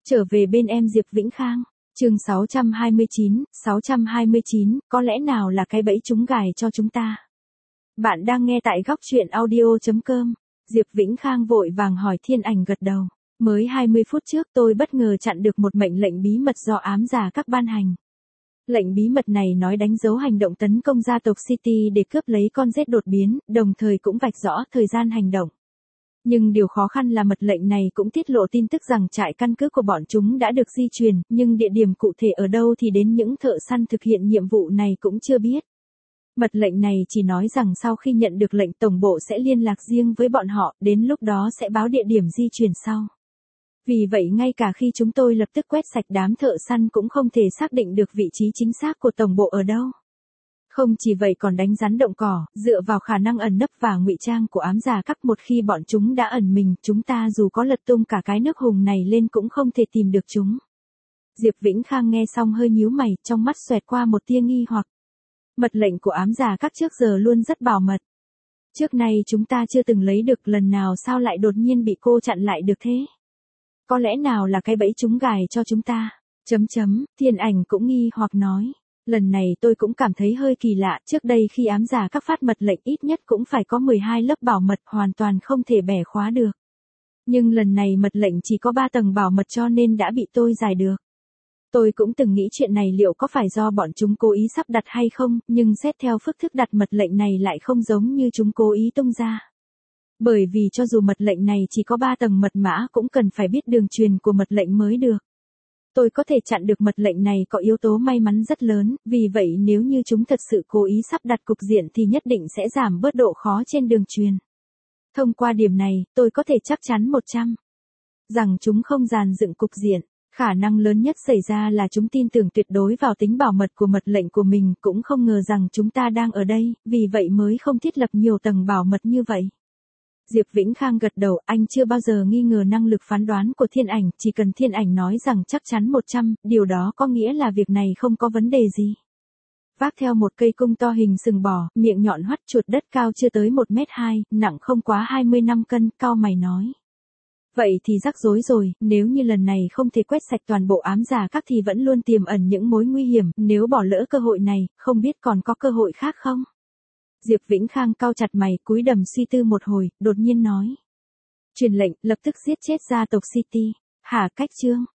Trở về bên em Diệp Vĩnh Khang. Chương 629, có lẽ nào là cái bẫy trúng gài cho chúng ta? Bạn đang nghe tại góc truyện audio.com. Diệp Vĩnh Khang vội vàng hỏi Thiên Ảnh gật đầu. Mới 20 phút trước tôi bất ngờ chặn được một mệnh lệnh bí mật do ám giả các ban hành. Lệnh bí mật này nói đánh dấu hành động tấn công gia tộc City để cướp lấy con rết đột biến, đồng thời cũng vạch rõ thời gian hành động. Nhưng điều khó khăn là mật lệnh này cũng tiết lộ tin tức rằng trại căn cứ của bọn chúng đã được di chuyển, nhưng địa điểm cụ thể ở đâu thì đến những thợ săn thực hiện nhiệm vụ này cũng chưa biết. Mật lệnh này chỉ nói rằng sau khi nhận được lệnh tổng bộ sẽ liên lạc riêng với bọn họ, đến lúc đó sẽ báo địa điểm di chuyển sau. Vì vậy ngay cả khi chúng tôi lập tức quét sạch đám thợ săn cũng không thể xác định được vị trí chính xác của tổng bộ ở đâu. Không chỉ vậy còn đánh rắn động cỏ, dựa vào khả năng ẩn nấp và ngụy trang của ám giả các, một khi bọn chúng đã ẩn mình, chúng ta dù có lật tung cả cái nước hùng này lên cũng không thể tìm được chúng. Diệp Vĩnh Khang nghe xong hơi nhíu mày, trong mắt xoẹt qua một tia nghi hoặc. Mật lệnh của ám giả các trước giờ luôn rất bảo mật. Trước nay chúng ta chưa từng lấy được lần nào, sao lại đột nhiên bị cô chặn lại được thế? Có lẽ nào là cái bẫy trúng gài cho chúng ta? Thiên Ảnh cũng nghi hoặc nói. Lần này tôi cũng cảm thấy hơi kỳ lạ, trước đây khi ám giả các phát mật lệnh ít nhất cũng phải có 12 lớp bảo mật, hoàn toàn không thể bẻ khóa được. Nhưng lần này mật lệnh chỉ có 3 tầng bảo mật cho nên đã bị tôi giải được. Tôi cũng từng nghĩ chuyện này liệu có phải do bọn chúng cố ý sắp đặt hay không, nhưng xét theo phương thức đặt mật lệnh này lại không giống như chúng cố ý tung ra. Bởi vì cho dù mật lệnh này chỉ có 3 tầng mật mã cũng cần phải biết đường truyền của mật lệnh mới được. Tôi có thể chặn được mật lệnh này có yếu tố may mắn rất lớn, vì vậy nếu như chúng thật sự cố ý sắp đặt cục diện thì nhất định sẽ giảm bớt độ khó trên đường truyền. Thông qua điểm này, tôi có thể chắc chắn 100% rằng chúng không dàn dựng cục diện. Khả năng lớn nhất xảy ra là chúng tin tưởng tuyệt đối vào tính bảo mật của mật lệnh của mình, cũng không ngờ rằng chúng ta đang ở đây, vì vậy mới không thiết lập nhiều tầng bảo mật như vậy. Diệp Vĩnh Khang gật đầu, anh chưa bao giờ nghi ngờ năng lực phán đoán của Thiên Ảnh, chỉ cần Thiên Ảnh nói rằng chắc chắn 100%, điều đó có nghĩa là việc này không có vấn đề gì. Vác theo một cây cung to hình sừng bò, miệng nhọn hoắt, chuột đất cao chưa tới 1m2, nặng không quá 25 cân, cau mày nói. Vậy thì rắc rối rồi, nếu như lần này không thể quét sạch toàn bộ ám giả các thì vẫn luôn tiềm ẩn những mối nguy hiểm, nếu bỏ lỡ cơ hội này, không biết còn có cơ hội khác không? Diệp Vĩnh Khang cau chặt mày, cúi đầm suy tư một hồi, đột nhiên nói. Truyền lệnh, lập tức giết chết gia tộc City. Hả, Cách Trương?